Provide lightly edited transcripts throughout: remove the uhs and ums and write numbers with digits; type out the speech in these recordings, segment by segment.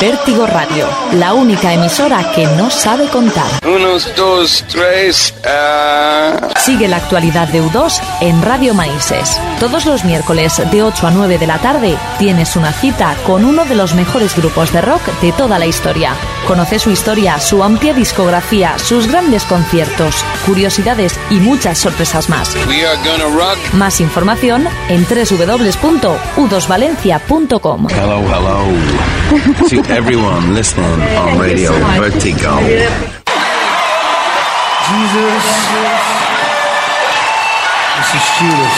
Vértigo Radio, la única emisora que no sabe contar. 1, 2, 3... Sigue la actualidad de U2 en Radio Manises. Todos los miércoles de 8 a 9 de la tarde tienes una cita con uno de los mejores grupos de rock de toda la historia. Conoce su historia, su amplia discografía, sus grandes conciertos, curiosidades y muchas sorpresas más. We are gonna rock. Más información en www.u2valencia.com. Hello, hello to everyone listening on Radio Vertigo. Jesus, this is Judas.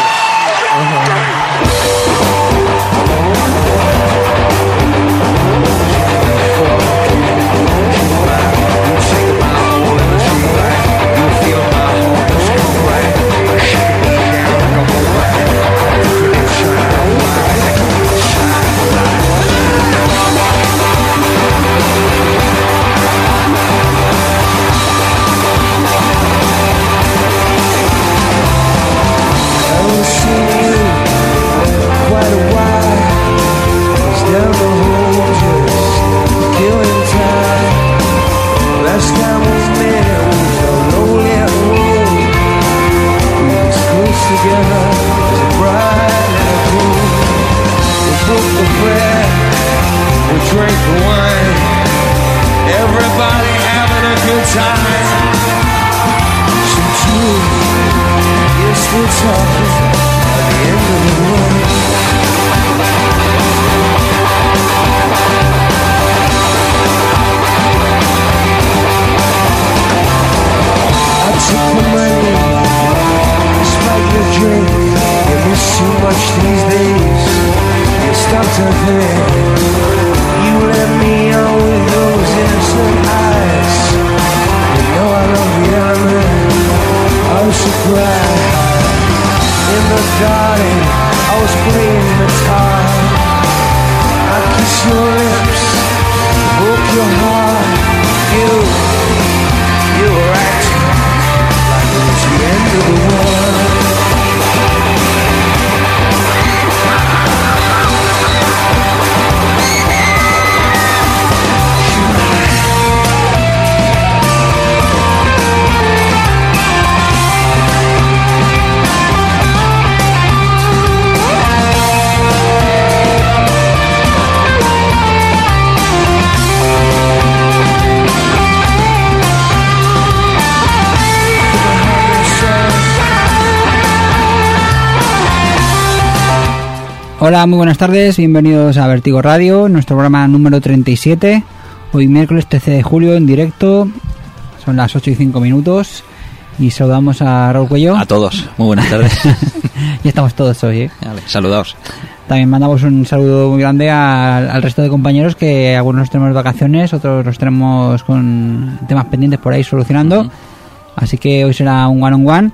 Hola, muy buenas tardes, bienvenidos a Vértigo Radio, nuestro programa número 37, hoy miércoles 13 de julio en directo, son las 8 y 5 minutos y saludamos a Raúl Cuello. A todos, muy buenas tardes. Ya estamos todos hoy, ¿eh? Vale, saludaos. También mandamos un saludo muy grande al resto de compañeros, que algunos los tenemos de vacaciones, otros los tenemos con temas pendientes por ahí solucionando, así que hoy será un one-on-one.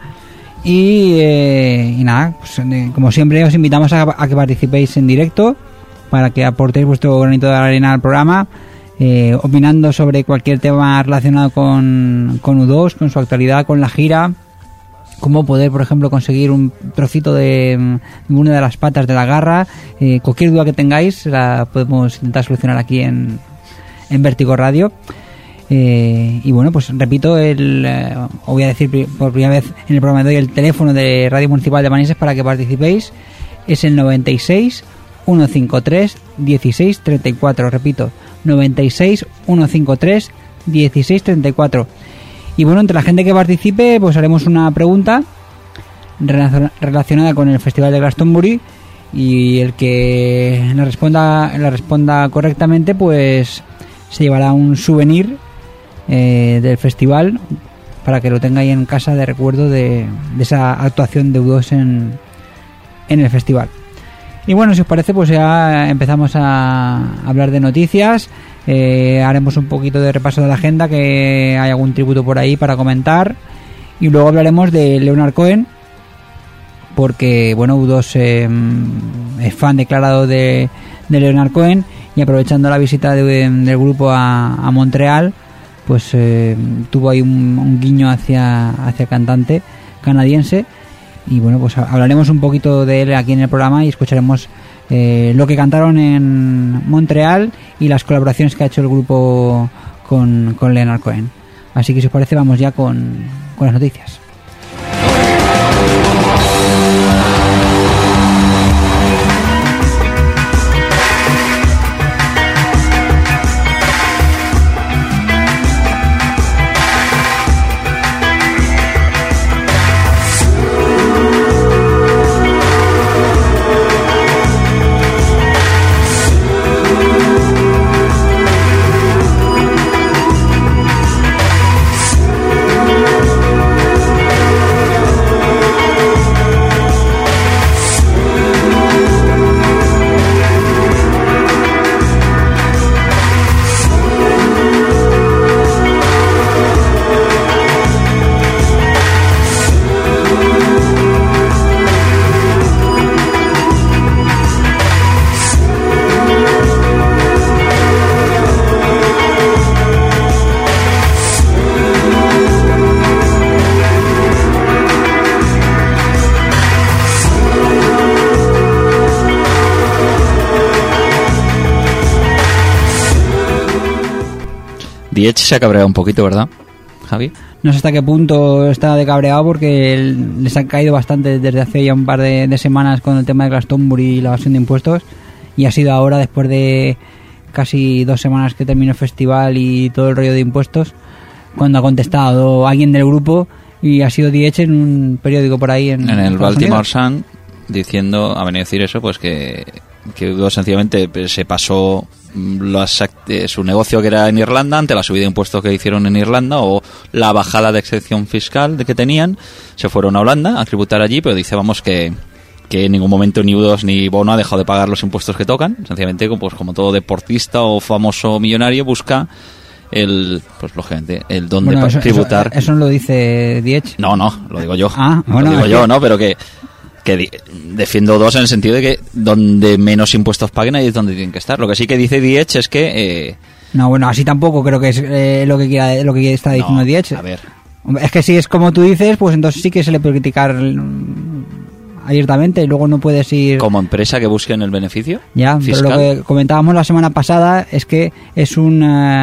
Y nada, pues, como siempre os invitamos a que participéis en directo para que aportéis vuestro granito de arena al programa, opinando sobre cualquier tema relacionado con U2, con su actualidad, con la gira, cómo poder, por ejemplo, conseguir un trocito de una de las patas de la garra. Cualquier duda que tengáis la podemos intentar solucionar aquí en Vértigo Radio. Y bueno, pues repito, os voy a decir por primera vez en el programa de hoy el teléfono de Radio Municipal de Manises para que participéis. Es el 96 153 16 34, repito, 96 153 16 34. Y bueno, entre la gente que participe, pues haremos una pregunta relacionada con el Festival de Glastonbury, y el que la responda correctamente, pues se llevará un souvenir del festival para que lo tenga ahí en casa de recuerdo de esa actuación de U2 en el festival. Y bueno, si os parece, pues ya empezamos a hablar de noticias. Haremos un poquito de repaso de la agenda, que hay algún tributo por ahí para comentar, y luego hablaremos de Leonard Cohen, porque bueno, U2 es fan declarado de Leonard Cohen, y aprovechando la visita del grupo a Montreal, pues tuvo ahí un guiño hacia el cantante canadiense. Y bueno, pues hablaremos un poquito de él aquí en el programa y escucharemos lo que cantaron en Montreal y las colaboraciones que ha hecho el grupo con Leonard Cohen. Así que si os parece vamos ya con las noticias. The Edge se ha cabreado un poquito, ¿verdad, Javi? No sé hasta qué punto está de cabreado porque les ha caído bastante desde hace ya un par de semanas con el tema de Glastonbury y la evasión de impuestos, y ha sido ahora, después de casi 2 semanas que terminó el festival y todo el rollo de impuestos, cuando ha contestado alguien del grupo, y ha sido The Edge en un periódico por ahí en el Estados Baltimore Unidos. Sun, diciendo, ha venido a decir eso, pues que sencillamente se pasó su negocio que era en Irlanda ante la subida de impuestos que hicieron en Irlanda o la bajada de excepción fiscal que tenían. Se fueron a Holanda a tributar allí, pero dice, vamos, que en ningún momento ni U2 ni Bono ha dejado de pagar los impuestos que tocan. Sencillamente, pues como todo deportista o famoso millonario, busca lógicamente, el dónde tributar. Eso no lo dice The Edge. No, lo digo yo. Bueno, lo digo yo, ¿no? Pero que defiendo U2 en el sentido de que donde menos impuestos paguen ahí es donde tienen que estar. Lo que sí que dice The Edge es que... No, bueno, así tampoco creo que es lo que está diciendo The Edge. A ver. Es que si es como tú dices, pues entonces sí que se le puede criticar abiertamente y luego no puedes ir... Como empresa que busquen el beneficio ya, fiscal. Pero lo que comentábamos la semana pasada es que es un...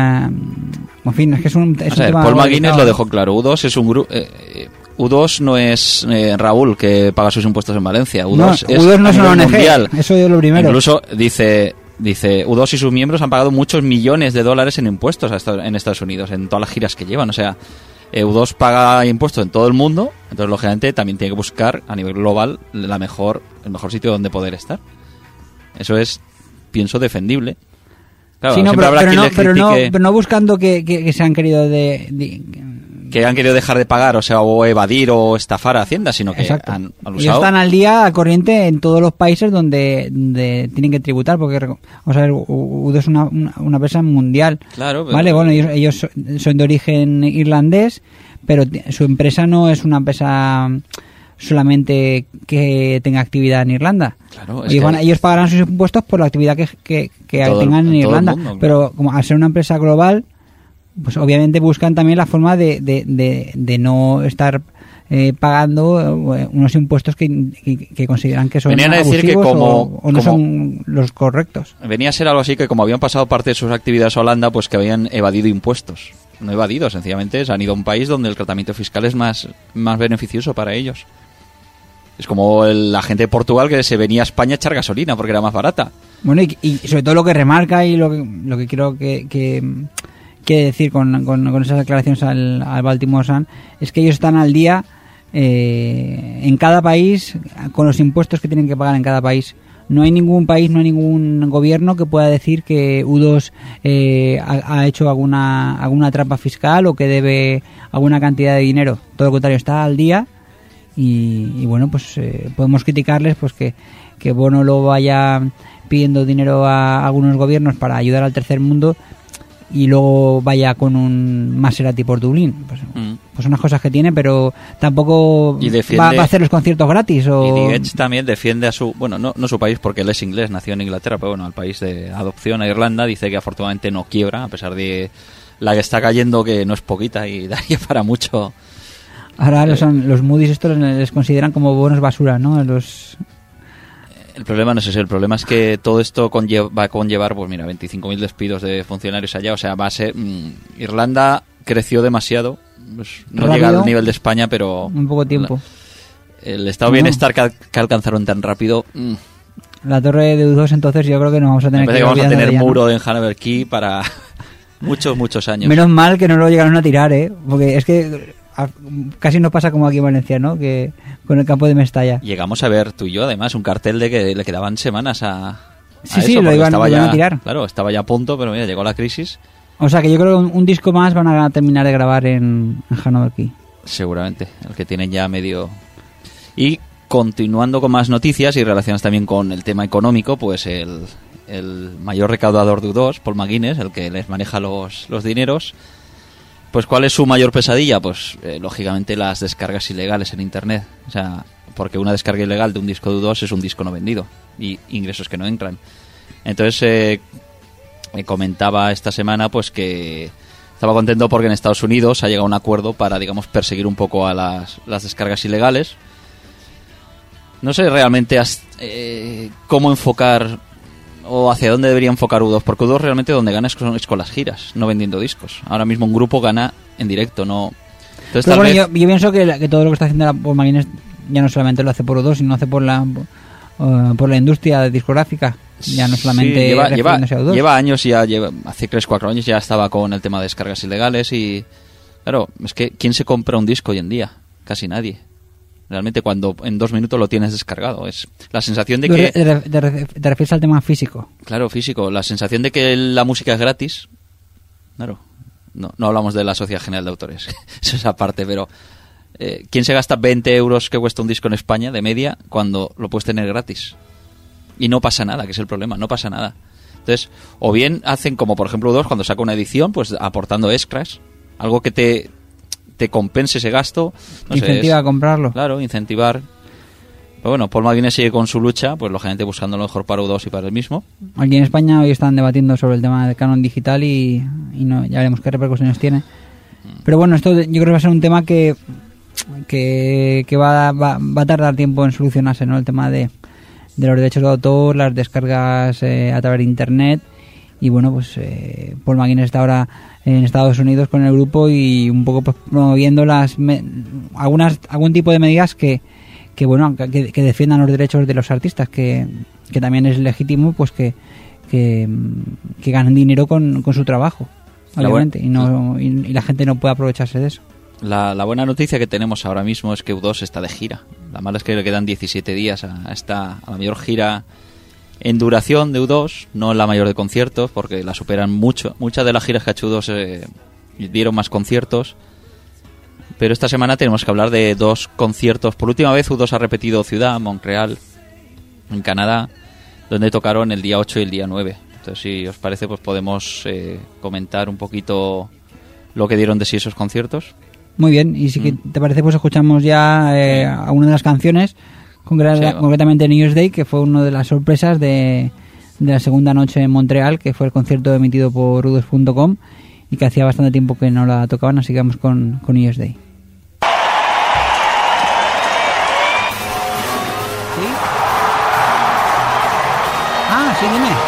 en fin, es que es un tema... Paul McGuinness lo dejó claro. U2 es un grupo... U2 no es Raúl, que paga sus impuestos en Valencia. U2 no es una ONG, mundial. eso es lo primero. Incluso dice U2 y sus miembros han pagado muchos millones de dólares en impuestos en Estados Unidos, en todas las giras que llevan. O sea, U2 paga impuestos en todo el mundo, entonces lógicamente también tiene que buscar a nivel global el mejor sitio donde poder estar. Eso es, pienso, defendible. Claro, sí, no, pero no buscando que se han querido que han querido dejar de pagar, o evadir o estafar a Hacienda, sino que han usado. Y están al día, al corriente en todos los países donde tienen que tributar, porque vamos a ver, U2 es una empresa mundial. Claro, pero... Vale, bueno, ellos son de origen irlandés, pero su empresa no es una empresa solamente que tenga actividad en Irlanda. Claro, ellos pagarán sus impuestos por la actividad que tengan en Irlanda, mundo, pero como al ser una empresa global, pues obviamente buscan también la forma de no estar pagando unos impuestos que consideran que son venían a decir abusivos que o no son los correctos. Venía a ser algo así, que como habían pasado parte de sus actividades a Holanda, pues que habían evadido impuestos. No evadido, sencillamente se han ido a un país donde el tratamiento fiscal es más beneficioso para ellos. Es como la gente de Portugal que se venía a España a echar gasolina porque era más barata. Bueno, y sobre todo lo que remarca y lo que creo que decir con esas declaraciones al Baltimore Sun es que ellos están al día en cada país con los impuestos que tienen que pagar en cada país. No hay ningún país, no hay ningún gobierno que pueda decir que U2 ha hecho alguna trampa fiscal o que debe alguna cantidad de dinero. Todo lo contrario, está al día y bueno, pues podemos criticarles pues que Bono lo vaya pidiendo dinero a algunos gobiernos para ayudar al tercer mundo y luego vaya con un Maserati por Dublín. Pues son unas cosas que tiene, pero tampoco va a hacer los conciertos gratis. O... Y The Edge también defiende a su... Bueno, no su país, porque él es inglés, nació en Inglaterra, pero bueno, al país de adopción, a Irlanda. Dice que afortunadamente no quiebra, a pesar de la que está cayendo, que no es poquita y daría para mucho. Ahora los Moody's estos les consideran como bonos basura, ¿no? El problema no es ese, el problema es que todo esto va a conllevar, pues mira, 25.000 despidos de funcionarios allá, o sea, va a ser... Irlanda creció demasiado, pues, no llega al nivel de España, pero... Un poco tiempo. El estado de bienestar que alcanzaron tan rápido... La torre de U2, entonces yo creo que nos vamos a tener que vamos a tener ella, muro ¿no? en Hanover Key para muchos años. Menos mal que no lo llegaron a tirar, porque es que casi nos pasa como aquí en Valencia, ¿no? Que con el campo de Mestalla. Llegamos a ver tú y yo, además, un cartel de que le quedaban semanas a Sí, eso, lo iban ya, a tirar. Claro, estaba ya a punto, pero mira, llegó la crisis. O sea que yo creo que un disco más van a terminar de grabar en Hanover Key. Seguramente, el que tienen ya medio... Y continuando con más noticias y relacionadas también con el tema económico, pues el mayor recaudador de U2, Paul McGuinness, el que les maneja los dineros, pues ¿cuál es su mayor pesadilla? Pues lógicamente las descargas ilegales en Internet. O sea, porque una descarga ilegal de un disco de U2 es un disco no vendido y ingresos que no entran. Entonces comentaba esta semana pues que estaba contento porque en Estados Unidos ha llegado a un acuerdo para, digamos, perseguir un poco a las descargas ilegales. No sé realmente cómo enfocar o hacia dónde debería enfocar U2, porque U2 realmente donde gana es con las giras, no vendiendo discos. Ahora mismo un grupo gana en directo, no... Entonces, pero bueno, vez... yo pienso que todo lo que está haciendo Paul McGuinness ya no solamente lo hace por U2, sino hace por la industria discográfica. Ya no solamente sí, refiriéndose a U2. Lleva años, hace 3-4 años ya estaba con el tema de descargas ilegales y... Claro, es que ¿quién se compra un disco hoy en día? Casi nadie. Realmente cuando en 2 minutos lo tienes descargado. Es la sensación de que... Te refieres al tema físico. Claro, físico. La sensación de que la música es gratis. Claro. No hablamos de la Sociedad General de Autores. Eso es aparte, pero... ¿quién se gasta 20 euros que cuesta un disco en España de media cuando lo puedes tener gratis? Y no pasa nada, que es el problema. No pasa nada. Entonces, o bien hacen como por ejemplo U2 cuando saca una edición, pues aportando extras. Algo que te compense ese gasto. No Incentiva a comprarlo. Claro, incentivar. Pero bueno, Paul McGuinness sigue con su lucha, pues lógicamente buscando lo mejor para U2 y para él mismo. Aquí en España hoy están debatiendo sobre el tema del canon digital y no, ya veremos qué repercusiones tiene. Pero bueno, esto yo creo que va a ser un tema que va a tardar tiempo en solucionarse, ¿no? El tema de los derechos de autor, las descargas a través de Internet. Y bueno, pues Paul McGuinness está ahora en Estados Unidos con el grupo y un poco pues, promoviendo algún tipo de medidas que defiendan los derechos de los artistas, que también es legítimo pues que ganen dinero con su trabajo, obviamente, y la gente no puede aprovecharse de eso. La buena noticia que tenemos ahora mismo es que U2 está de gira. La mala es que le quedan 17 días a la mayor gira en duración de U2, no la mayor de conciertos, porque la superan mucho. Muchas de las giras que ha hecho U2 dieron más conciertos. Pero esta semana tenemos que hablar de 2 conciertos. Por última vez U2 ha repetido ciudad, Montreal, en Canadá, donde tocaron el día 8 y el día 9. Entonces, si os parece, pues podemos comentar un poquito lo que dieron de sí esos conciertos. Muy bien, y si te parece, pues escuchamos ya alguna de las canciones, concretamente New Year's Day, que fue una de las sorpresas de la segunda noche en Montreal, que fue el concierto emitido por U2.com y que hacía bastante tiempo que no la tocaban, así que vamos con New Year's Day. ¿Sí? Ah, sí, dime.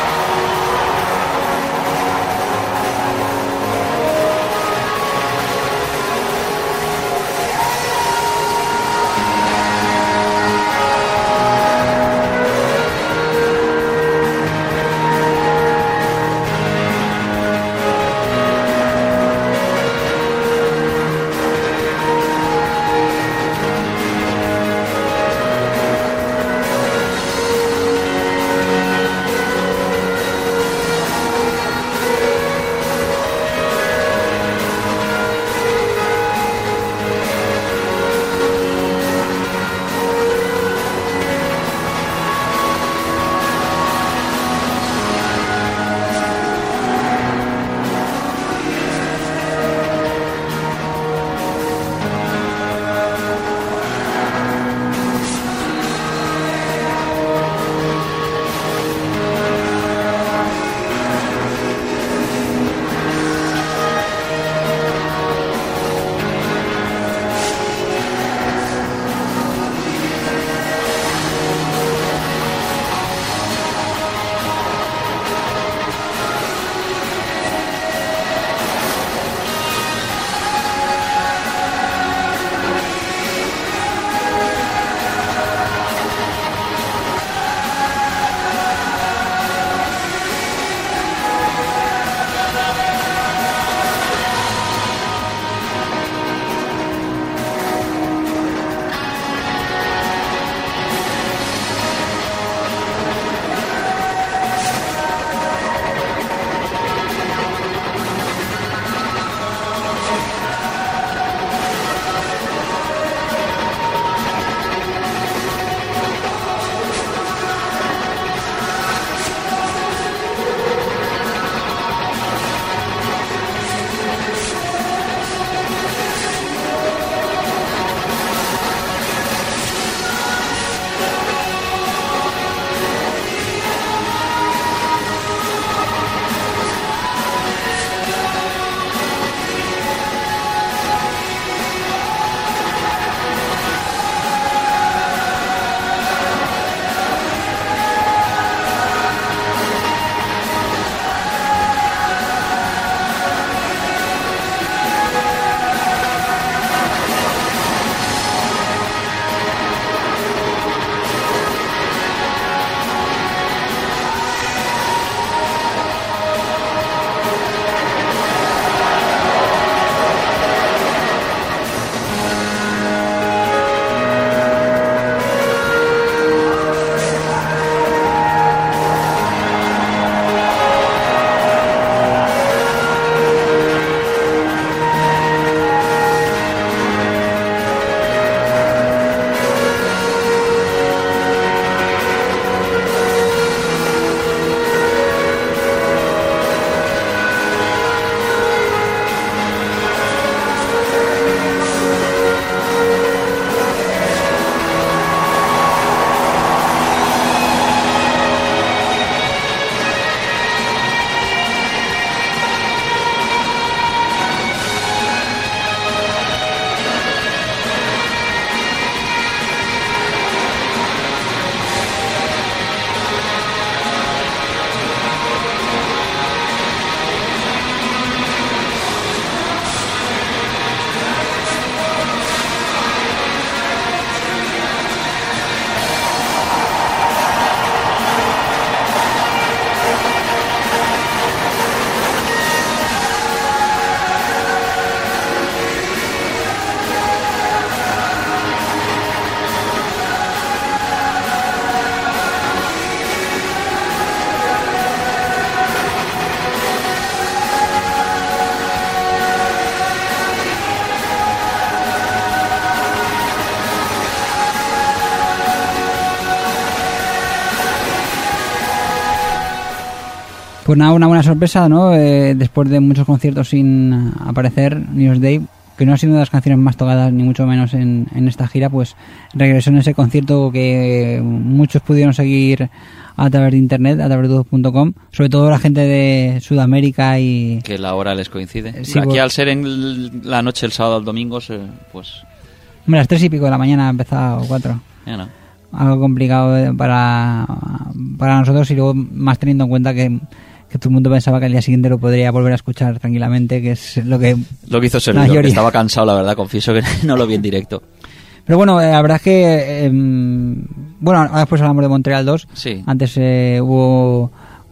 Pues nada, una buena sorpresa, ¿no? Después de muchos conciertos sin aparecer, New Day, que no ha sido una de las canciones más tocadas, ni mucho menos en esta gira, pues regresó en ese concierto que muchos pudieron seguir a través de internet, a través de u2.com, sobre todo la gente de Sudamérica y... Que la hora les coincide. Sí, Aquí pues, al ser en la noche el sábado al domingo, pues... Hombre, a las 3 y pico de la mañana ha empezado, 4. Ya no. Algo complicado para nosotros, y luego más teniendo en cuenta que todo el mundo pensaba que al día siguiente lo podría volver a escuchar tranquilamente, que es lo que hizo Sergio, mayoría. que estaba cansado, la verdad, confieso que no lo vi en directo. Pero bueno, la verdad es que bueno, ahora después hablamos de Montreal 2. Sí. Antes hubo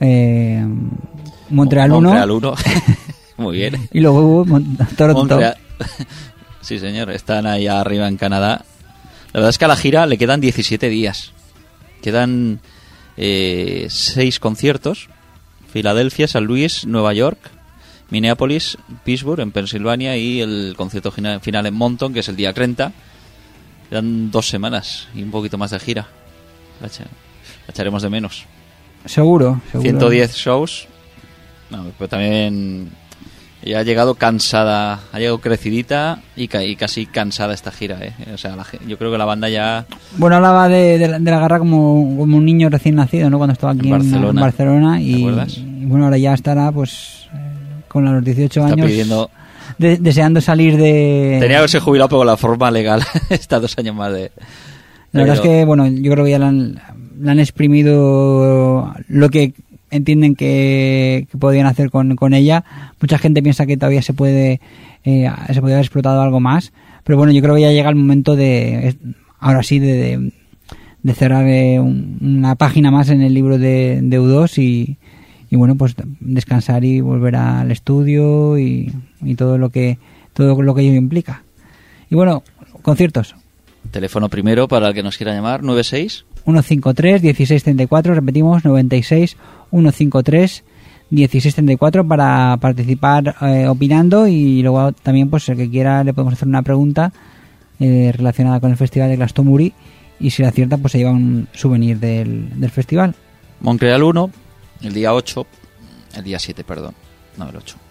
Montreal 1. Montreal 1. Muy bien. Y luego hubo Toronto. Montreal. Sí, señor, están ahí arriba en Canadá. La verdad es que a la gira le quedan 17 días. Quedan 6 conciertos. Filadelfia, San Luis, Nueva York, Minneapolis, Pittsburgh, en Pensilvania, y el concierto final en Monton, que es el día 30. Quedan 2 semanas y un poquito más de gira. La echaremos de menos. Seguro. 110 shows. No, pero también ella ha llegado cansada, ha llegado crecidita y casi cansada esta gira, O sea, yo creo que la banda ya... Bueno, hablaba de la garra como un niño recién nacido, ¿no? Cuando estaba aquí en Barcelona. ¿Te acuerdas? Y bueno, ahora ya estará, pues, con los 18 Está años... pidiendo... deseando salir de... Tenía que haberse jubilado, pero con la forma legal está 2 años más de... La verdad es que, bueno, yo creo que ya le han exprimido lo que entienden que podían hacer con ella. Mucha gente piensa que todavía se puede haber explotado algo más, pero bueno, yo creo que ya llega el momento ahora sí de cerrar una página más en el libro de U2 y bueno, pues descansar y volver al estudio y todo lo que ello implica. Y bueno, conciertos. Teléfono primero para el que nos quiera llamar, 96 153 1634, repetimos, 96 153 1634 para participar opinando, y luego también, pues el que quiera, le podemos hacer una pregunta relacionada con el festival de Glastonbury, y si la acierta, pues se lleva un souvenir del festival. Montreal 1, el día 7, perdón, no, el 8.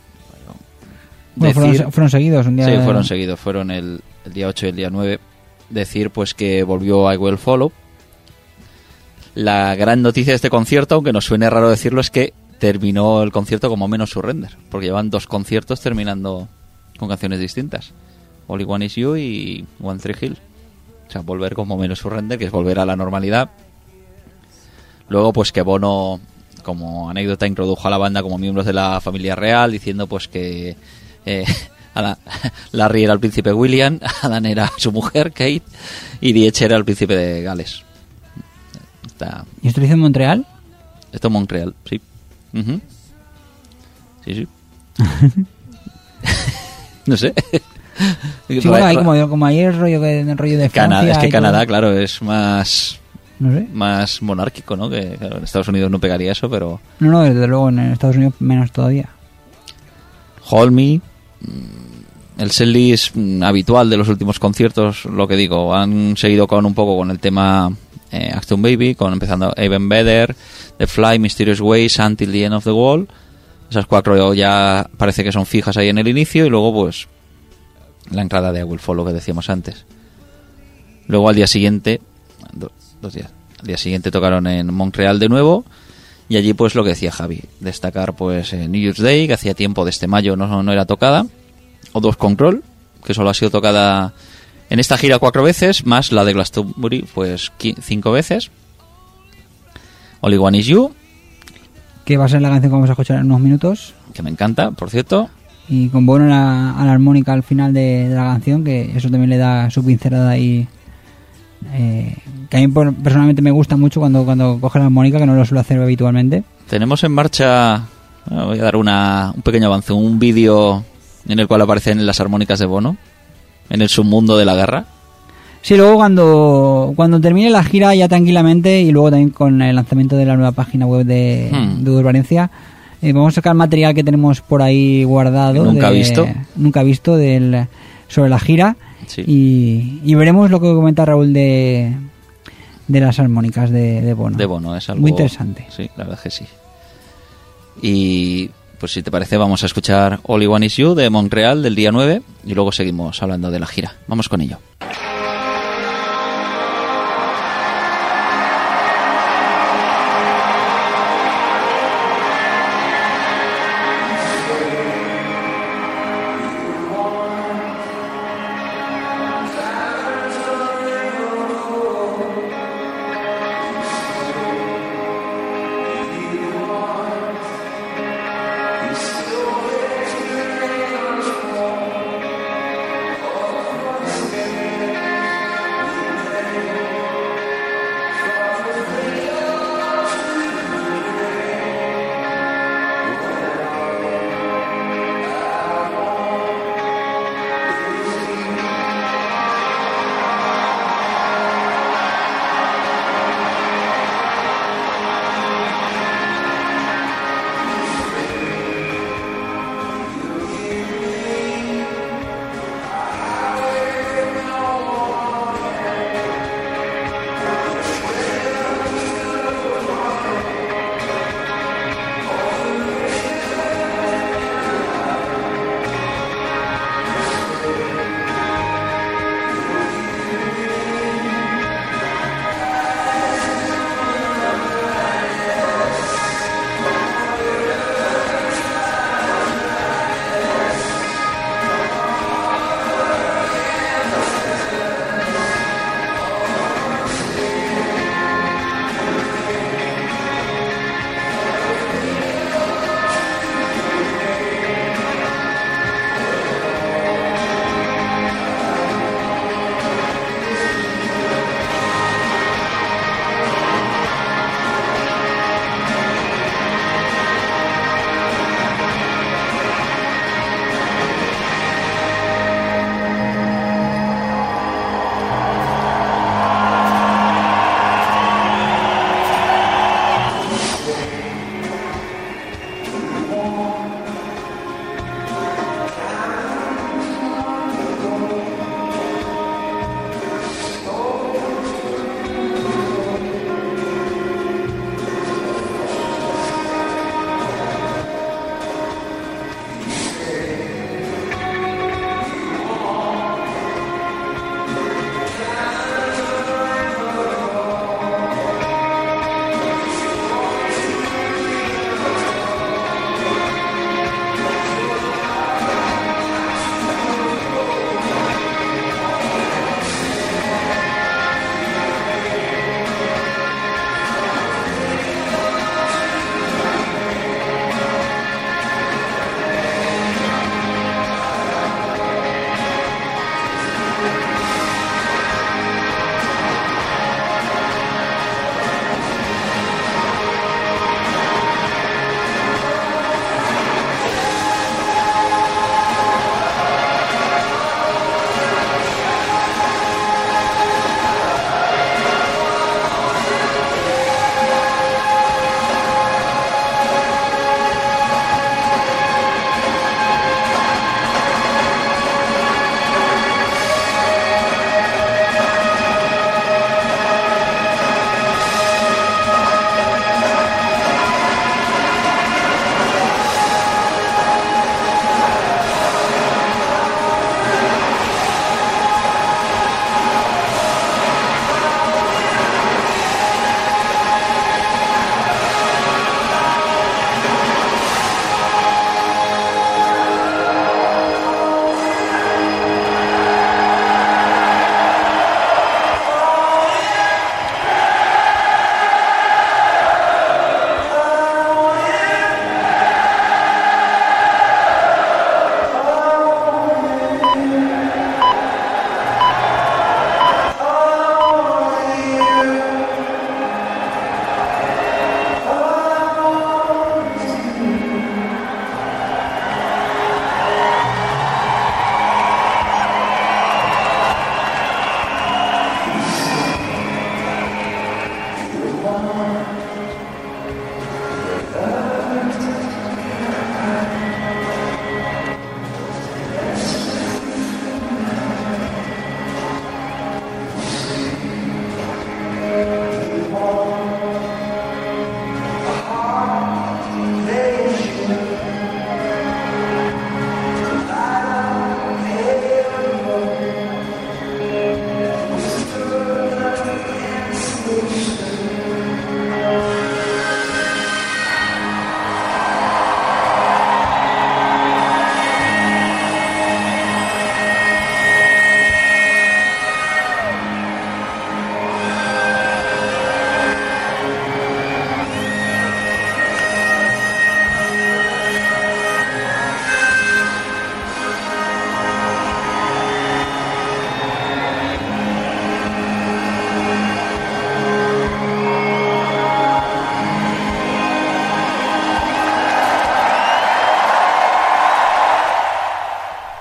Bueno, fueron seguidos un día. Sí, fueron seguidos, fueron el día 8 y el día 9. Decir pues que volvió I Will Follow. La gran noticia de este concierto, aunque nos suene raro decirlo, es que terminó el concierto como Menos Surrender, porque llevan 2 conciertos terminando con canciones distintas, Only One Is You y One Tree Hill. O sea, volver como Menos Surrender, que es volver a la normalidad. Luego pues que Bono, como anécdota, introdujo a la banda como miembros de la familia real, diciendo pues que Larry era el príncipe William, Adam era su mujer Kate, y Diech era el príncipe de Gales. ¿Y esto lo hizo en Montreal? Esto en Montreal, sí. Uh-huh. Sí. No sé. Sí, bueno, hay como ahí el rollo de Francia. Es que Canadá, claro, es más... No sé. Más monárquico, ¿no? Que claro, en Estados Unidos no pegaría eso, pero... No, desde luego en Estados Unidos menos todavía. Hold Me, el setlist habitual de los últimos conciertos, lo que digo, han seguido un poco con el tema Acton Baby, empezando Even Better, The Fly, Mysterious Ways, Until the End of the World. Esas 4 ya parece que son fijas ahí en el inicio, y luego pues la entrada de I Will Follow que decíamos antes. Luego al día siguiente, 2 días, al día siguiente tocaron en Montreal de nuevo, y allí pues lo que decía Javi, destacar pues New Year's Day, que hacía tiempo, desde mayo no era tocada, O2 Control, que solo ha sido tocada en esta gira 4 veces, más la de Glastonbury pues 5 veces. Only One Is You, que va a ser la canción que vamos a escuchar en unos minutos, que me encanta, por cierto, y con Bono a la armónica al final de la canción, que eso también le da su pincelada ahí, que a mí personalmente me gusta mucho cuando coge la armónica, que no lo suelo hacer habitualmente. Tenemos en marcha, voy a dar un pequeño avance, un vídeo en el cual aparecen las armónicas de Bono en el submundo de la guerra. Sí, luego cuando termine la gira ya tranquilamente, y luego también con el lanzamiento de la nueva página web de U2 Valencia, vamos a sacar material que tenemos por ahí guardado. Nunca visto sobre la gira. Sí. Y veremos lo que comenta Raúl de las armónicas de Bono. De Bono, es algo muy interesante. Sí, la verdad que sí. Y pues si te parece vamos a escuchar All I Want Is You de Montreal del día 9 y luego seguimos hablando de la gira. Vamos con ello. Still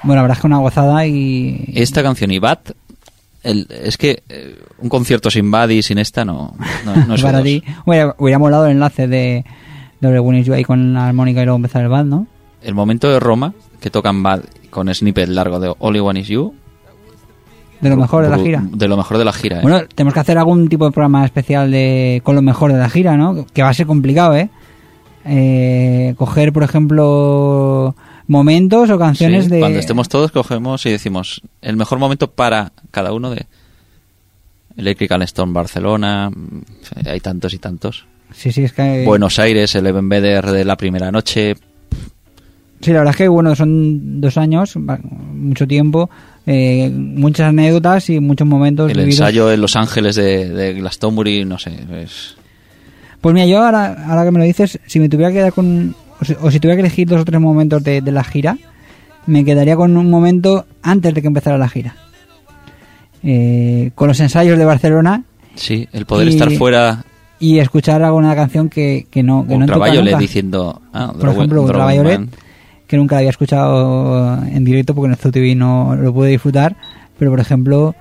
Bueno, la verdad es que una gozada y... Esta canción y Bad, es que un concierto sin Bad y sin esta no es para dos. ti. Hubiera molado el enlace de When Is You ahí con la armónica y luego empezar el Bad, ¿no? El momento de Roma, que tocan Bad con snippet largo de Only One Is You. De lo mejor de la gira. De lo mejor de la gira, ¿eh? Bueno, tenemos que hacer algún tipo de programa especial con lo mejor de la gira, ¿no? Que va a ser complicado, ¿eh? Coger, por ejemplo, momentos o canciones de... Cuando estemos todos cogemos y decimos el mejor momento para cada uno de Electrical Stone Barcelona, hay tantos y tantos. Sí, es que... Buenos Aires, el Even Better de la primera noche. Sí, la verdad es que bueno, son 2 años, mucho tiempo, muchas anécdotas y muchos momentos el vividos. ensayo en Los Ángeles de Glastonbury, no sé, Pues mira, yo ahora que me lo dices, si me tuviera que quedar con... O si tuviera que elegir 2 o 3 momentos de la gira, me quedaría con un momento antes de que empezara la gira. Con los ensayos de Barcelona. Sí, el poder estar fuera... Y escuchar alguna canción que no Ultraviolet diciendo... por ejemplo, Ultraviolet, que nunca la había escuchado en directo porque en el ZTV no lo pude disfrutar. Pero, por ejemplo,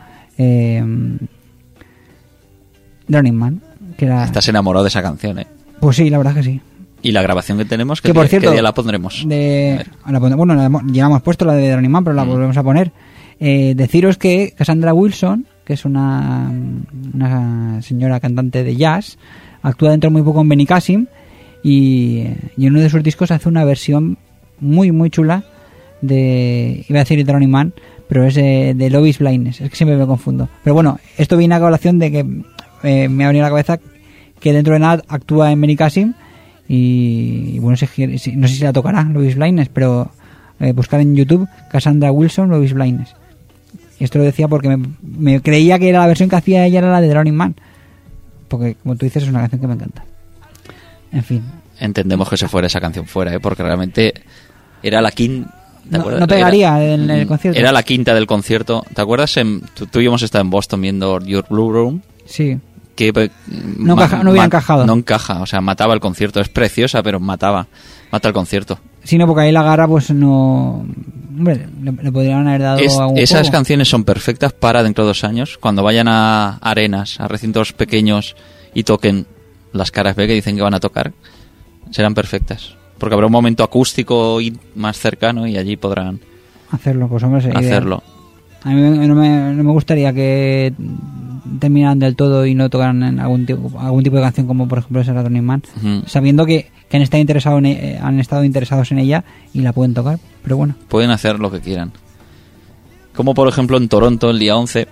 Drowning Man. Que era... Estás enamorado de esa canción, ¿eh? Pues sí, la verdad que sí. Y la grabación que tenemos, que por cierto, ¿qué día la pondremos? Ya la hemos puesto la de Drowning Man, pero la volvemos a poner. Deciros que Cassandra Wilson, que es una señora cantante de jazz, actúa dentro de muy poco en Benicàssim y en uno de sus discos hace una versión muy muy chula de, iba a decir Drowning Man, pero es de Love is Blindness, es que siempre me confundo. Pero bueno, esto viene a colación de que me ha venido a la cabeza que dentro de nada actúa en Benicàssim y bueno, no sé si la tocará Love is Blindness, pero buscar en YouTube Cassandra Wilson Love is Blindness. Y esto lo decía porque me creía que era la versión que hacía ella, era la de Drowning Man, porque como tú dices es una canción que me encanta. En fin, entendemos que se fuera esa canción fuera, porque realmente era la quinta. No pegaría en el concierto. Era la quinta del concierto. ¿Te acuerdas? Tú y yo hemos estado en Boston viendo Your Blue Room. Sí. Que no hubiera encajado. No encaja, o sea, mataba el concierto. Es preciosa, pero mata el concierto. Sí, no, porque ahí la garra, pues no. Hombre, le podrían haber dado algún esas juego. Canciones son perfectas para dentro de 2 años, cuando vayan a arenas, a recintos pequeños y toquen las caras B que dicen que van a tocar. Serán perfectas. Porque habrá un momento acústico y más cercano y allí podrán hacerlo. Pues hombre, sería hacerlo. A mí no me gustaría que terminaran del todo y no tocaran en algún tipo de canción como por ejemplo esa Drowning Man, sabiendo que han estado interesados en ella y la pueden tocar, pero bueno. Pueden hacer lo que quieran. Como por ejemplo en Toronto el día 11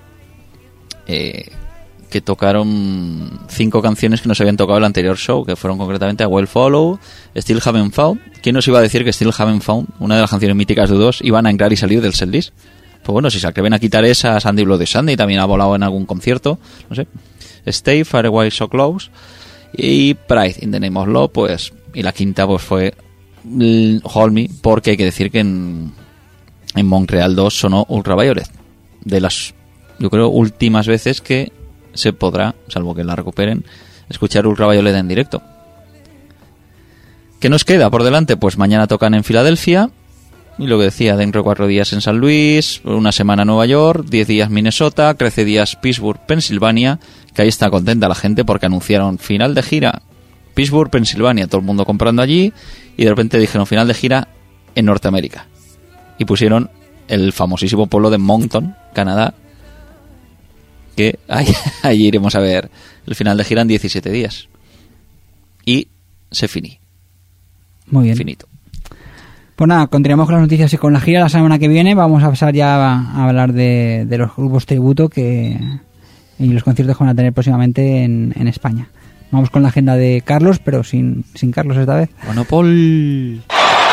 que tocaron 5 canciones que no se habían tocado en el anterior show, que fueron concretamente A Well Follow, Still Haven't Found. ¿Quién nos iba a decir que Still Haven't Found, una de las canciones míticas de U2, iban a entrar y salir del setlist? Pues bueno, si se atreven a quitar esa, Sandy Bloody Sunday también ha volado en algún concierto, no sé. Stay, Far Away, So Close y Pride in the Name of Love, pues, y la quinta pues fue Hold Me, porque hay que decir que en Montreal 2 sonó Ultraviolet, de las, yo creo, últimas veces que se podrá, salvo que la recuperen, escuchar Ultraviolet en directo. ¿Qué nos queda por delante? Pues mañana tocan en Filadelfia. Y lo que decía, dentro de 4 días en San Luis, una semana en Nueva York, 10 días Minnesota, 13 días Pittsburgh, Pensilvania, que ahí está contenta la gente porque anunciaron final de gira Pittsburgh, Pensilvania, todo el mundo comprando allí, y de repente dijeron final de gira en Norteamérica. Y pusieron el famosísimo pueblo de Moncton, Canadá, que allí iremos a ver el final de gira en 17 días. Y se finí. Muy bien. Finito. Pues nada, continuamos con las noticias y con la gira la semana que viene. Vamos a pasar ya a hablar de los grupos tributo y los conciertos que van a tener próximamente en España. Vamos con la agenda de Carlos, pero sin Carlos esta vez. Bueno, Paul.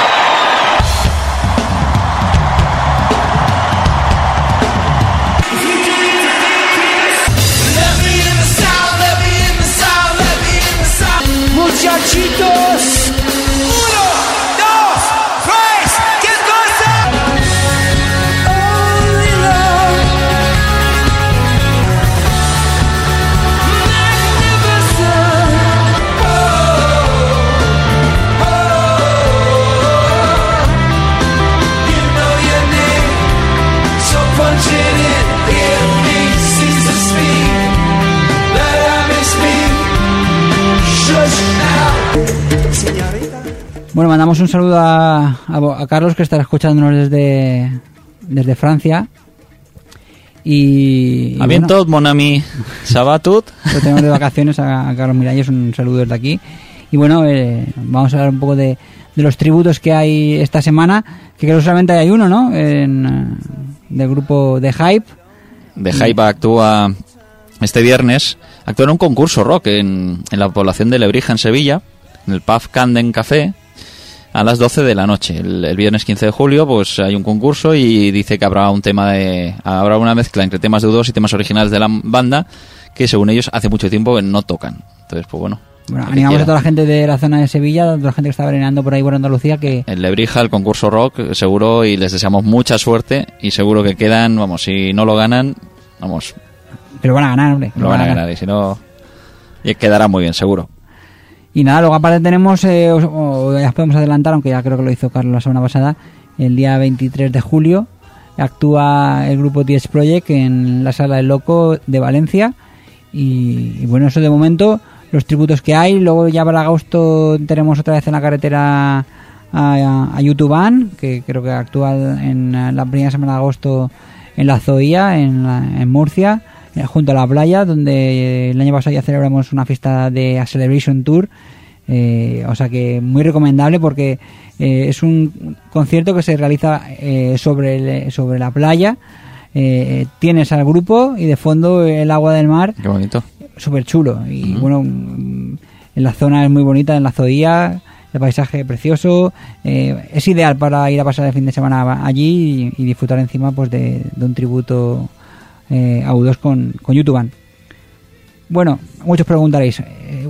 Muchachitos. Bueno, mandamos un saludo a Carlos, que estará escuchándonos desde Francia. Y A bientôt, mon ami. Ça va tout? Lo tenemos de vacaciones a Carlos Miralles, un saludo desde aquí. Y bueno, vamos a hablar un poco de los tributos que hay esta semana, que creo que solamente hay uno, ¿no? Del grupo The Hype. The Hype actúa este viernes, actúa en un concurso rock en la población de Lebrija, en Sevilla, en el Pub Camden Café, a las 12 de la noche. El viernes 15 de julio pues hay un concurso y dice que habrá habrá una mezcla entre temas de U2 y temas originales de la banda que según ellos hace mucho tiempo que no tocan. Entonces, pues bueno, animamos a toda la gente de la zona de Sevilla, a toda la gente que está verenando por ahí por Andalucía, que en Lebrija el concurso rock seguro, y les deseamos mucha suerte y seguro que quedan, vamos, si no lo ganan, vamos, pero van a ganar, hombre. Lo van a ganar, y si no, quedará muy bien, seguro. Y nada, luego aparte tenemos, ya podemos adelantar, aunque ya creo que lo hizo Carlos la semana pasada, el día 23 de julio actúa el grupo TS Project en la Sala del Loco de Valencia. Y bueno, eso de momento, los tributos que hay. Luego ya para agosto tenemos otra vez en la carretera a YouTube, que creo que actúa en la primera semana de agosto en la Zoía, en Murcia, junto a la playa, donde el año pasado ya celebramos una fiesta de Celebration Tour. O sea que muy recomendable, porque es un concierto que se realiza sobre la playa. Tienes al grupo y de fondo el agua del mar. Qué bonito. Súper chulo. Y bueno, en la zona es muy bonita, en la Zoía, el paisaje precioso. Es ideal para ir a pasar el fin de semana allí y disfrutar encima pues de un tributo a U2 con YouTube. Bueno, muchos preguntaréis,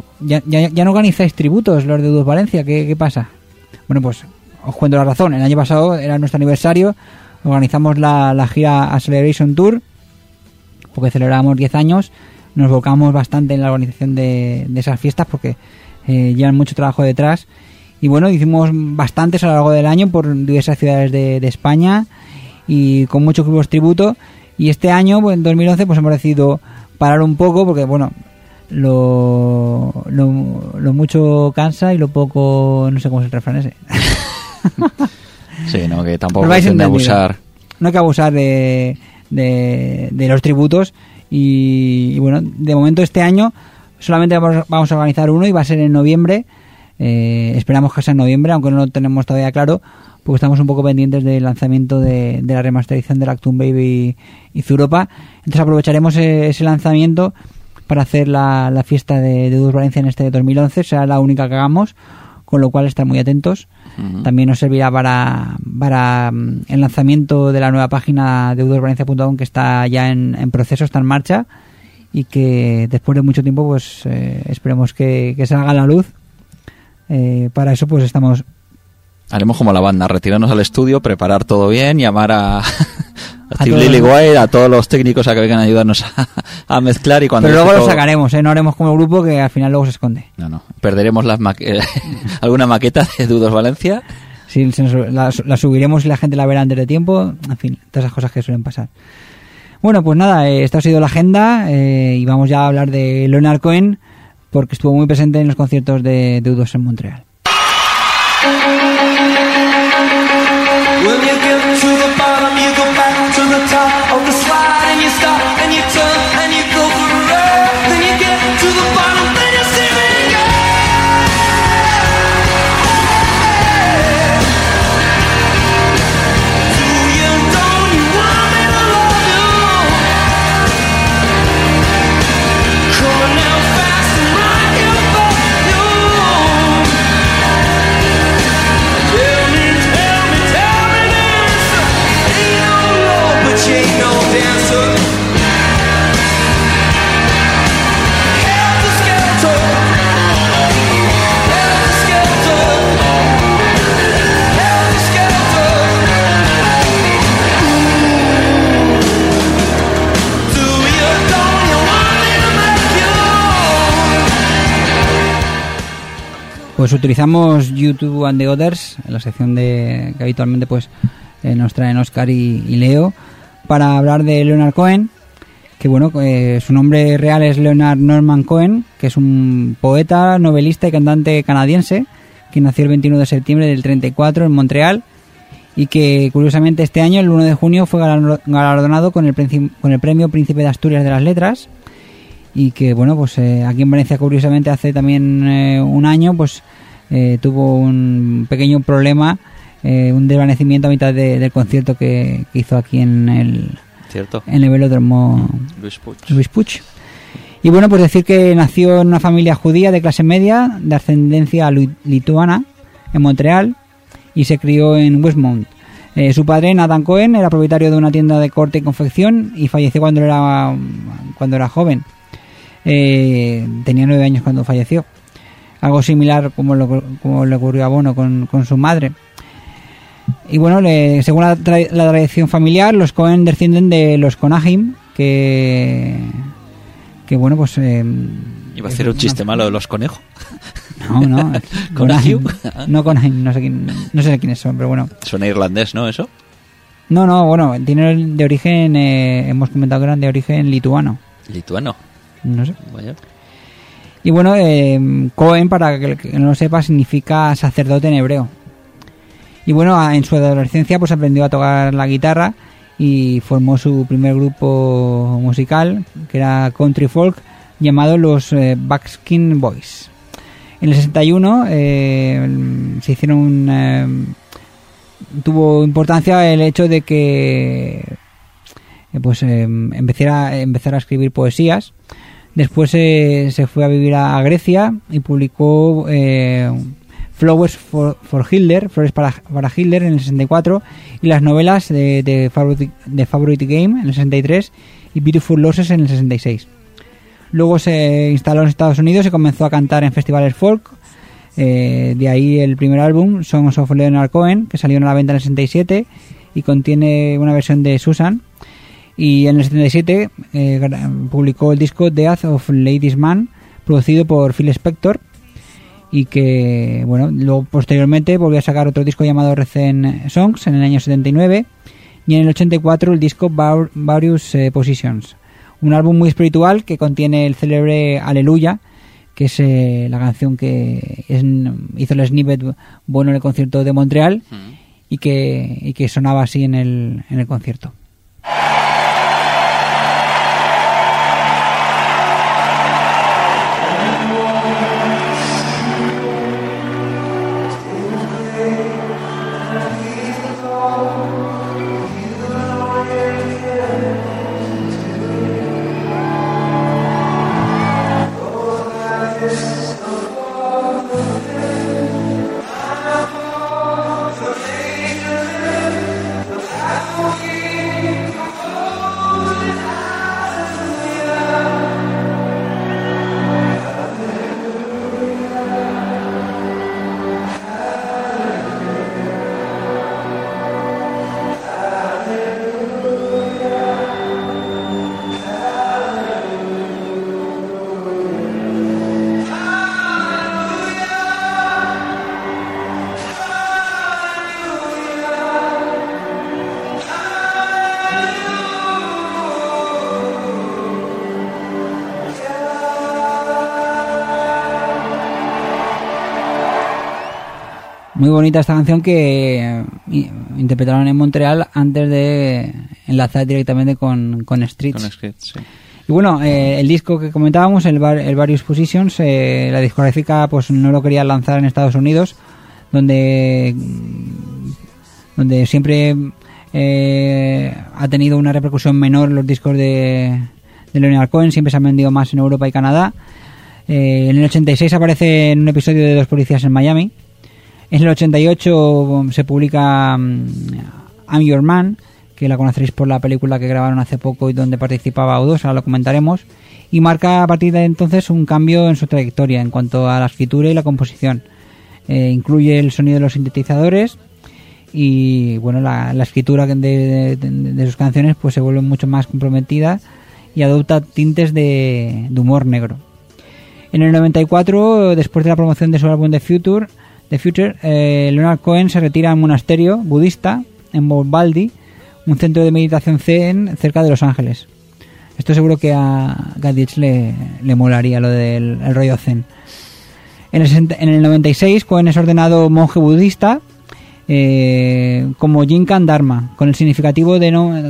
¿ya no organizáis tributos los de U2 Valencia? ¿Qué pasa? Bueno, pues os cuento la razón. El año pasado era nuestro aniversario, organizamos la gira Acceleration Tour, porque celebrábamos 10 años, nos volcamos bastante en la organización de esas fiestas, porque llevan mucho trabajo detrás. Y bueno, hicimos bastantes a lo largo del año por diversas ciudades de España y con muchos grupos tributo. Y este año, pues en 2011, pues hemos decidido parar un poco, porque bueno, lo mucho cansa y lo poco, no sé cómo es el refrán ese. Sí, no, que tampoco hay que abusar. No hay que abusar de los tributos. Y bueno, de momento este año solamente vamos a organizar uno y va a ser en noviembre. Esperamos que sea en noviembre, aunque no lo tenemos todavía claro, porque estamos un poco pendientes del lanzamiento de la remasterización del Actum Baby y Zuropa. Entonces aprovecharemos ese lanzamiento para hacer la fiesta de U2 Valencia en este 2011. Será la única que hagamos, con lo cual estar muy atentos. Uh-huh. También nos servirá para el lanzamiento de la nueva página de u2valencia.com, que está ya en proceso, está en marcha, y que después de mucho tiempo pues esperemos que salga a la luz. Para eso pues haremos como la banda, retirarnos al estudio, preparar todo bien, llamar a Steve Lillywhite, a todos los técnicos a que vengan a ayudarnos a mezclar. Y cuando pero luego lo sacaremos, no haremos como el grupo que al final luego se esconde. No, perderemos alguna maqueta de U2 Valencia. Sí, la subiremos y la gente la verá antes de tiempo. En fin, todas esas cosas que suelen pasar. Bueno, pues nada, esta ha sido la agenda, y vamos ya a hablar de Leonard Cohen, porque estuvo muy presente en los conciertos de U2 en Montreal. When you get to the bottom, you go back to the top of the slide, and you stop and you turn and you go for a ride. Then you get to the bottom, then you see me again. Do you, don't you want me to love you? Come on now, fast and rock you for you. Tell me this. Ain't no Lord, but you ain't no dancer. Helter skelter. Helter skelter. Helter skelter. Do you, don't you want me to make you? Pues utilizamos YouTube and the Others, en la sección que habitualmente pues nos traen Oscar y Leo, para hablar de Leonard Cohen, que bueno, su nombre real es Leonard Norman Cohen, que es un poeta, novelista y cantante canadiense, que quien nació el 21 de septiembre del 34 en Montreal y que curiosamente este año, el 1 de junio, fue galardonado con el premio Príncipe de Asturias de las Letras, y que bueno, pues aquí en Valencia curiosamente hace también un año pues tuvo un pequeño problema, un desvanecimiento a mitad del concierto que hizo aquí en el velódromo Luis Puig. Y bueno, pues decir que nació en una familia judía de clase media de ascendencia lituana en Montreal y se crió en Westmount. Su padre, Nathan Cohen, era propietario de una tienda de corte y confección y falleció cuando era joven. Tenía 9 años cuando falleció. Algo similar como le ocurrió a Bono con su madre. Y bueno, según la tradición familiar, los Cohen descienden de los Conahim, que bueno, pues... Iba a hacer un chiste malo de los conejos. No. Conahim. No Conahim, no sé quiénes son, pero bueno. Suena irlandés, ¿no, eso? No, bueno, tienen de origen, hemos comentado que eran de origen lituano. ¿Lituano? No sé. Vaya. Y bueno, Cohen, para que el que no lo sepa, significa sacerdote en hebreo. Y bueno, en su adolescencia pues aprendió a tocar la guitarra y formó su primer grupo musical, que era country folk, llamado los Buckskin Boys. En el 61 se hicieron tuvo importancia el hecho de que empezara a escribir poesías. Después se fue a vivir a Grecia y publicó Flowers for Hitler, Flores para Hitler en el 64, y las novelas de Favorite Game en el 63 y Beautiful Losses en el 66. Luego se instaló en Estados Unidos y comenzó a cantar en festivales folk. De ahí el primer álbum, Songs of Leonard Cohen, que salió a la venta en el 67 y contiene una versión de Susan. Y en el 77 publicó el disco Death of Ladies Man, producido por Phil Spector, y que bueno, luego posteriormente volvió a sacar otro disco llamado Recent Songs en el año 79, y en el 84 el disco Various Positions, un álbum muy espiritual que contiene el célebre Aleluya, que es la canción que hizo el snippet Bono en el concierto de Montreal, y que sonaba así en el concierto. Muy bonita esta canción que interpretaron en Montreal antes de enlazar directamente con Streets. Con Streets, sí. Y bueno, el disco que comentábamos, el Various Positions, la discográfica pues no lo quería lanzar en Estados Unidos, donde siempre ha tenido una repercusión menor los discos de Leonard Cohen, siempre se han vendido más en Europa y Canadá. En el 86 aparece en un episodio de Dos policías en Miami. En el 88 se publica I'm Your Man, que la conoceréis por la película que grabaron hace poco y donde participaba O2, ahora lo comentaremos, y marca a partir de entonces un cambio en su trayectoria en cuanto a la escritura y la composición. Incluye el sonido de los sintetizadores y bueno, la escritura de sus canciones pues se vuelve mucho más comprometida y adopta tintes de humor negro. En el 94, después de la promoción de su álbum The Future, Leonard Cohen se retira a un monasterio budista en Mount Baldy, un centro de meditación zen cerca de Los Ángeles. Esto seguro que a Gadich le molaría lo del rollo zen. En el 96, Cohen es ordenado monje budista como Jinkan Dharma, con el significativo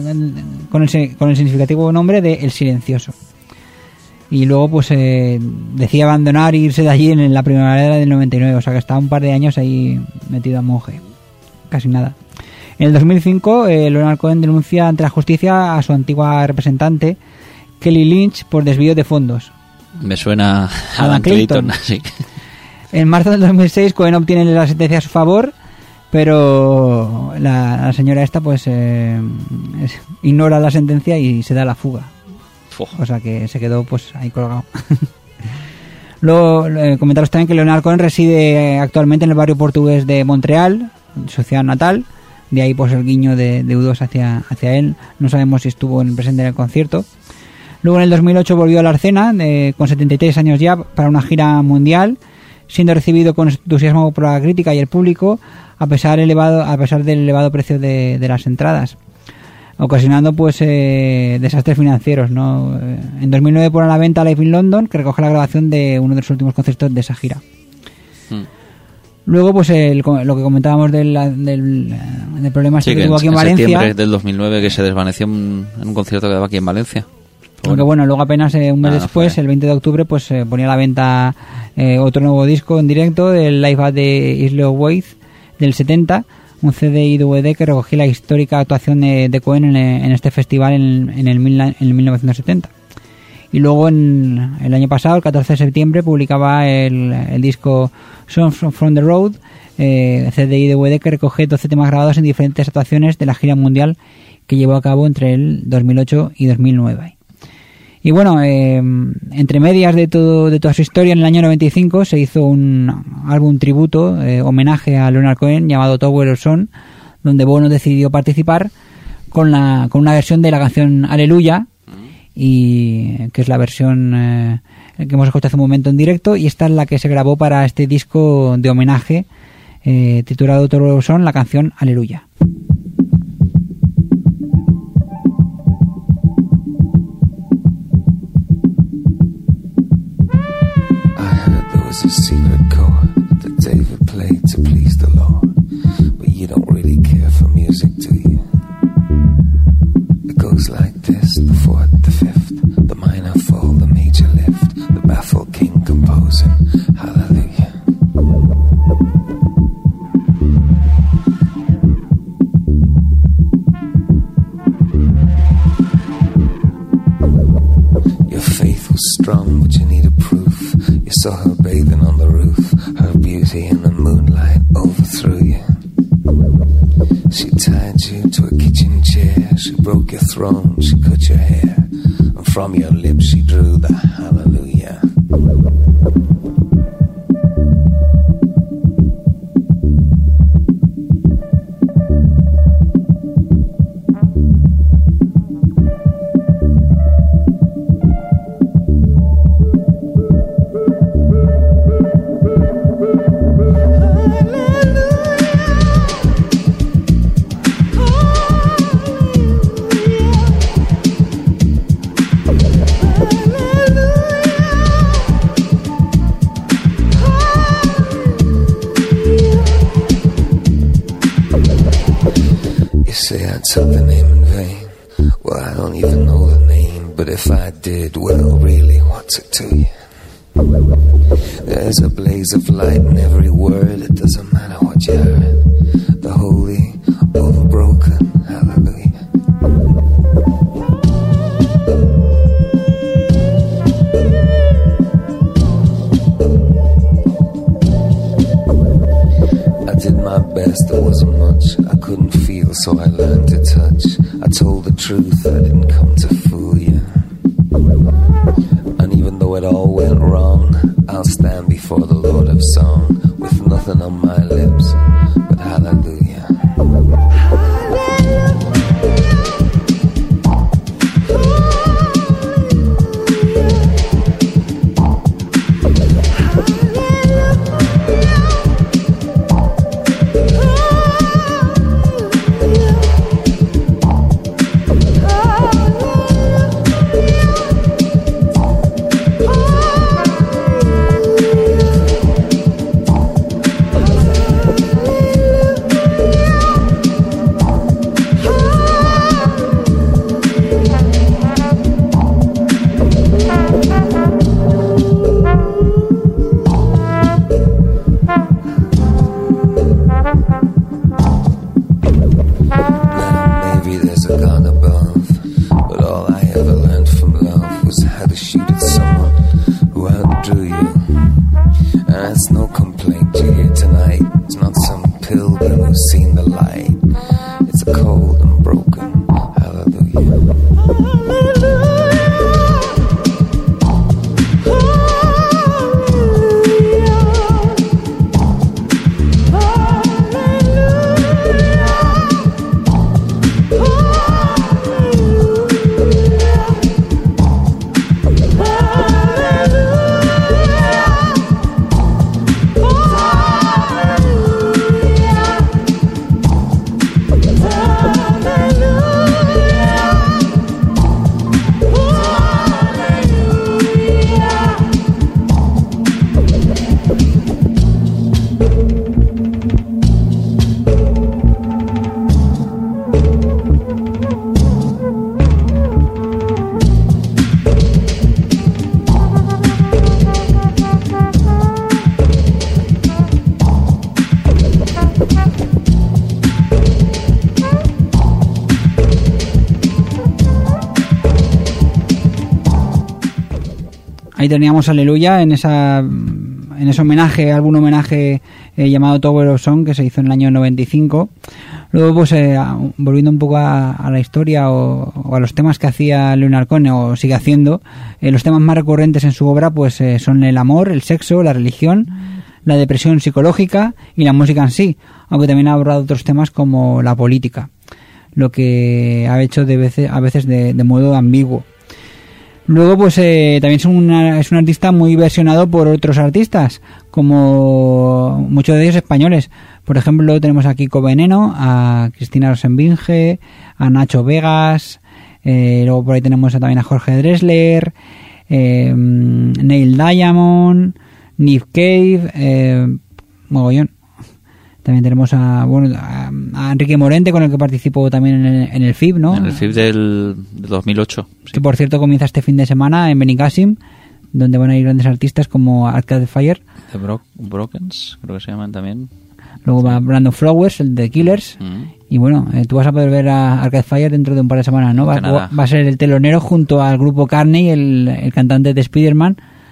nombre de El Silencioso. Y luego pues decide abandonar e irse de allí en la primavera del 99, o sea que está un par de años ahí metido a monje, casi nada. En el 2005 Leonard Cohen denuncia ante la justicia a su antigua representante Kelly Lynch por desvío de fondos. Me suena a Adam Clayton. Así. En marzo del 2006 Cohen obtiene la sentencia a su favor, pero la señora esta pues ignora la sentencia y se da la fuga. O sea que se quedó pues ahí colgado. Luego comentaros también que Leonard Cohen reside actualmente en el barrio portugués de Montreal, su ciudad natal. De ahí pues el guiño de U2 hacia él. No sabemos si estuvo presente en el concierto. Luego en el 2008 volvió a la escena con 73 años ya para una gira mundial, siendo recibido con entusiasmo por la crítica y el público a pesar del elevado precio de las entradas, ocasionando pues desastres financieros, ¿no? En 2009 pone a la venta Live in London, que recoge la grabación de uno de los últimos conciertos de esa gira. Luego pues lo que comentábamos del problema que tuvo aquí en Valencia, septiembre del 2009, que se desvaneció en un concierto que daba aquí en Valencia. Aunque bueno, luego apenas un mes después, el 20 de octubre, pues ponía a la venta otro nuevo disco en directo, el Live at the Isle of Wight del 70, un CD y DVD que recogía la histórica actuación de Cohen en este festival en 1970. Y luego en el año pasado, el 14 de septiembre, publicaba el disco Songs from the Road, CD y DVD que recoge 12 temas grabados en diferentes actuaciones de la gira mundial que llevó a cabo entre el 2008 y 2009. Y bueno, entre medias de toda su historia, en el año 95 se hizo un álbum tributo, homenaje a Leonard Cohen, llamado Tower of Song, donde Bono decidió participar con una versión de la canción Aleluya, y que es la versión que hemos escuchado hace un momento en directo, y esta es la que se grabó para este disco de homenaje titulado Tower of Song, la canción Aleluya. A secret chord that David played to please the Lord, but you don't really care for music, do you? It goes like this: the fourth, the fifth, the minor fall, the major lift, the baffled king composing hallelujah. Your faith was strong, but you needed proof. You saw her bathing on the roof, her beauty in the moonlight overthrew you. She tied you to a kitchen chair, she broke your throne, she cut your hair, and from your lips she drew the hallelujah. Took the name in vain. Well, I don't even know the name, but if I did, well, really, what's it to you? There's a blaze of light in every word. It doesn't matter what you heard. The holy, overbroken hallelujah. I did my best, there wasn't much. I couldn't feel, so I learned to touch. I told the truth, I didn't come to fool you. And even though it all went wrong, I'll stand before the Lord of Song with nothing on my lips but hallelujah. Now maybe there's a God above, but all I ever learned from love was how to shoot at someone who outdrew you. And that's no complaint you hear tonight. It's not some pilgrim who's seen the light. It's a cold and broken hallelujah. Ahí teníamos Aleluya en ese homenaje, álbum homenaje llamado Tower of Song, que se hizo en el año 95. Luego, pues volviendo un poco a la historia o a los temas que hacía Leonard Cohen o sigue haciendo, los temas más recurrentes en su obra pues son el amor, el sexo, la religión, la depresión psicológica y la música en sí, aunque también ha abordado otros temas como la política, lo que ha hecho a veces de modo ambiguo. Luego, pues también es un artista muy versionado por otros artistas, como muchos de ellos españoles. Por ejemplo, tenemos a Kiko Veneno, a Cristina Rosenbinge, a Nacho Vegas, luego por ahí tenemos también a Jorge Drexler, Neil Diamond, Nick Cave, mogollón. También tenemos a Enrique Morente, con el que participó también en el FIB, ¿no? En el FIB del 2008. Sí. Que por cierto comienza este fin de semana en Benicàssim, donde van a ir grandes artistas como Arcade Fire. The Brokens, creo que se llaman también. Luego va Brandon Flowers, el de Killers. Y bueno, tú vas a poder ver a Arcade Fire dentro de un par de semanas, ¿no? Va a ser el telonero junto al grupo Carney, el cantante de Spider-Man.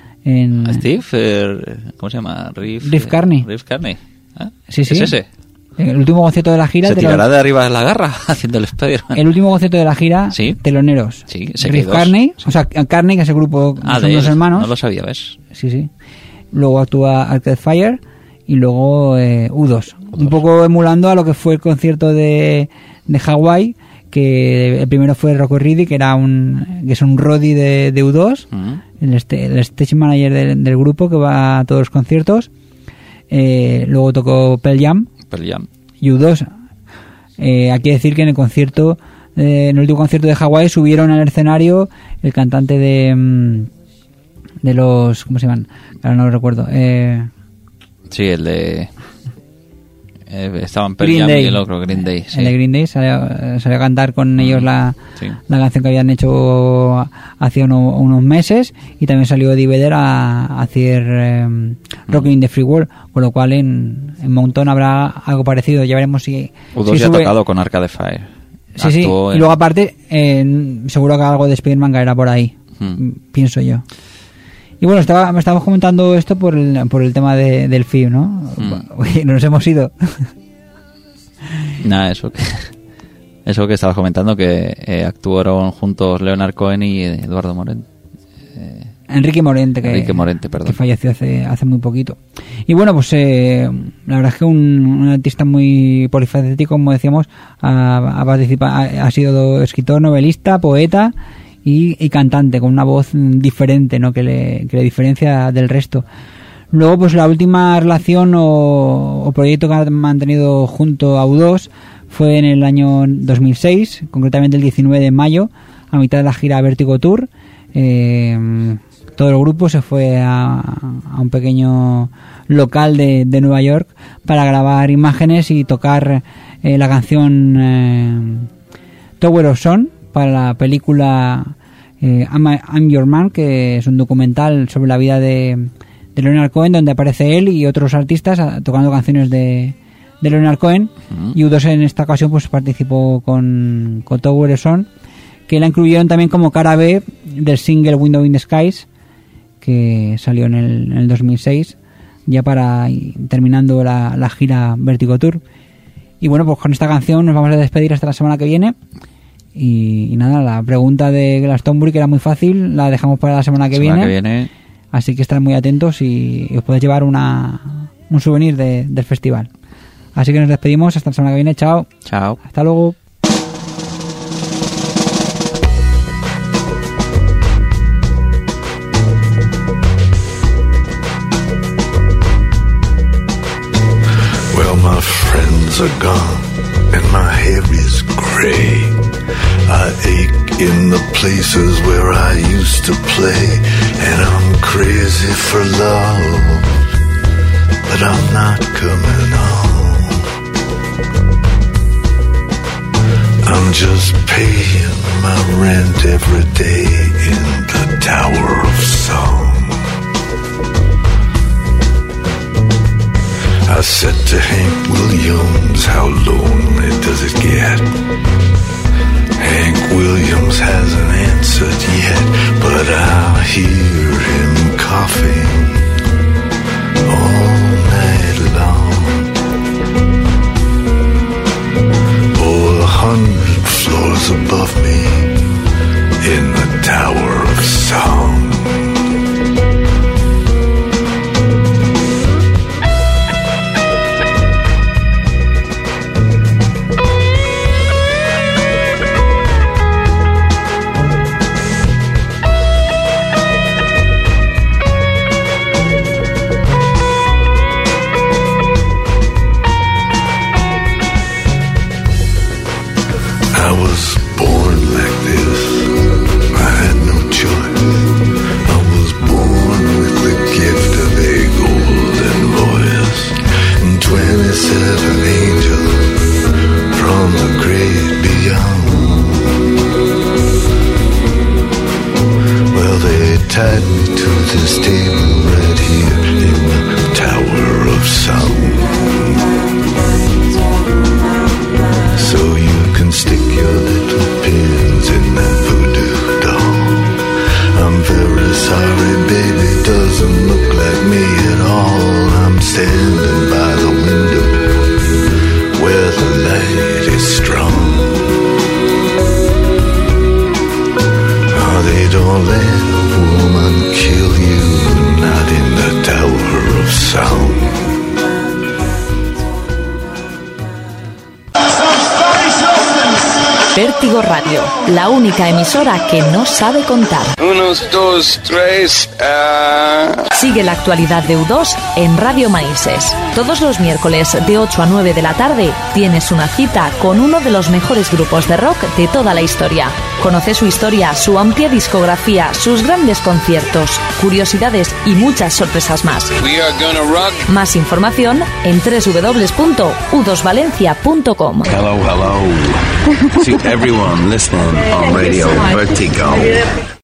Steve, ¿cómo se llama? Riff Carney. Riff Carney. ¿Ah? Sí. ¿Es ese? El último concierto de la gira... ¿Se tirará de arriba de la garra haciendo el Spider-Man? El último concierto de la gira, ¿sí? Teloneros. Sí, Riff Carney, sí. O sea, Carney, que es el grupo, son dos hermanos. No lo sabía, ¿ves? Sí. Luego actúa Arcade Fire y luego U2. Un poco emulando a lo que fue el concierto de Hawái, que el primero fue Rocco Riddick, que es un roadie de U2, el stage manager del grupo que va a todos los conciertos. Luego tocó Pearl Jam y U2. Hay que decir que en el concierto, en el último concierto de Hawái, subieron al escenario el cantante de los, ¿cómo se llaman? Ahora no lo recuerdo. Sí, el de estaban Pearl Jam y el otro Green Day. Sí. El de Green Day salió a cantar con ellos la canción que habían hecho hace unos meses, y también salió Eddie Vedder a hacer Rockin' in the Free World, con lo cual en Mountain habrá algo parecido. Ya veremos si U2 ya ha tocado con Arcade Fire. Sí. Y luego aparte seguro que algo de Spider-Man caerá por ahí, pienso yo. Y bueno, me estábamos comentando esto por el tema del FIB, ¿no? Uy, nos hemos ido. Nada, eso que estabas comentando, que actuaron juntos Leonard Cohen y Eduardo Morente. Enrique Morente, perdón. Que falleció hace muy poquito. Y bueno, pues la verdad es que un artista muy polifacético, como decíamos, ha sido escritor, novelista, poeta y cantante, con una voz diferente, ¿no? que le diferencia del resto. Luego, pues la última relación o proyecto que han mantenido junto a U2 fue en el año 2006, concretamente el 19 de mayo, a mitad de la gira Vertigo Tour. Todo el grupo se fue a un pequeño local de Nueva York para grabar imágenes y tocar la canción Tower of Song para la película I'm Your Man, que es un documental sobre la vida de Leonard Cohen, donde aparece él y otros artistas tocando canciones de de Leonard Cohen, y U2 en esta ocasión pues participó con Tower Song, que la incluyeron también como cara B del single Window in the Skies, que salió en el 2006, ya para terminando la gira Vertigo Tour. Y bueno, pues con esta canción nos vamos a despedir hasta la semana que viene. Y nada, la pregunta de Glastonbury, que era muy fácil, la dejamos para la semana que viene. Así que estad muy atentos y os podéis llevar un souvenir del festival. Así que nos despedimos hasta la semana que viene. Chao. Chao. Hasta luego. Well, my friends are gone and my hair is gray. I ache in the places where I used to play, and I'm crazy for love, but I'm not coming home. I'm just paying my rent every day in the Tower of Song. I said to Hank Williams, how lonely does it get? Hank Williams hasn't answered yet, but I'll hear him coughing all night long. Oh, 100 floors above me in the Tower of Song. I was born like this. I had no choice. I was born with the gift of a golden voice and 27 angels from the great beyond. Well, they tied me to this table right here in the Tower of Song. So you can stick your little pins in that voodoo doll. I'm very sorry, baby, doesn't look like me at all. I'm standing by the window where the light is strong. Oh, they don't let a woman kill you, not in the Tower of Song. Vértigo Radio, la única emisora que no sabe contar. 1, 2, 3. Sigue la actualidad de U2 en Radio Manises. Todos los miércoles de 8 a 9 de la tarde tienes una cita con uno de los mejores grupos de rock de toda la historia. Conoce su historia, su amplia discografía, sus grandes conciertos, curiosidades y muchas sorpresas más. We are gonna rock. Más información en www.u2valencia.com. Hello, hello. To everyone listening on Radio Vertigo.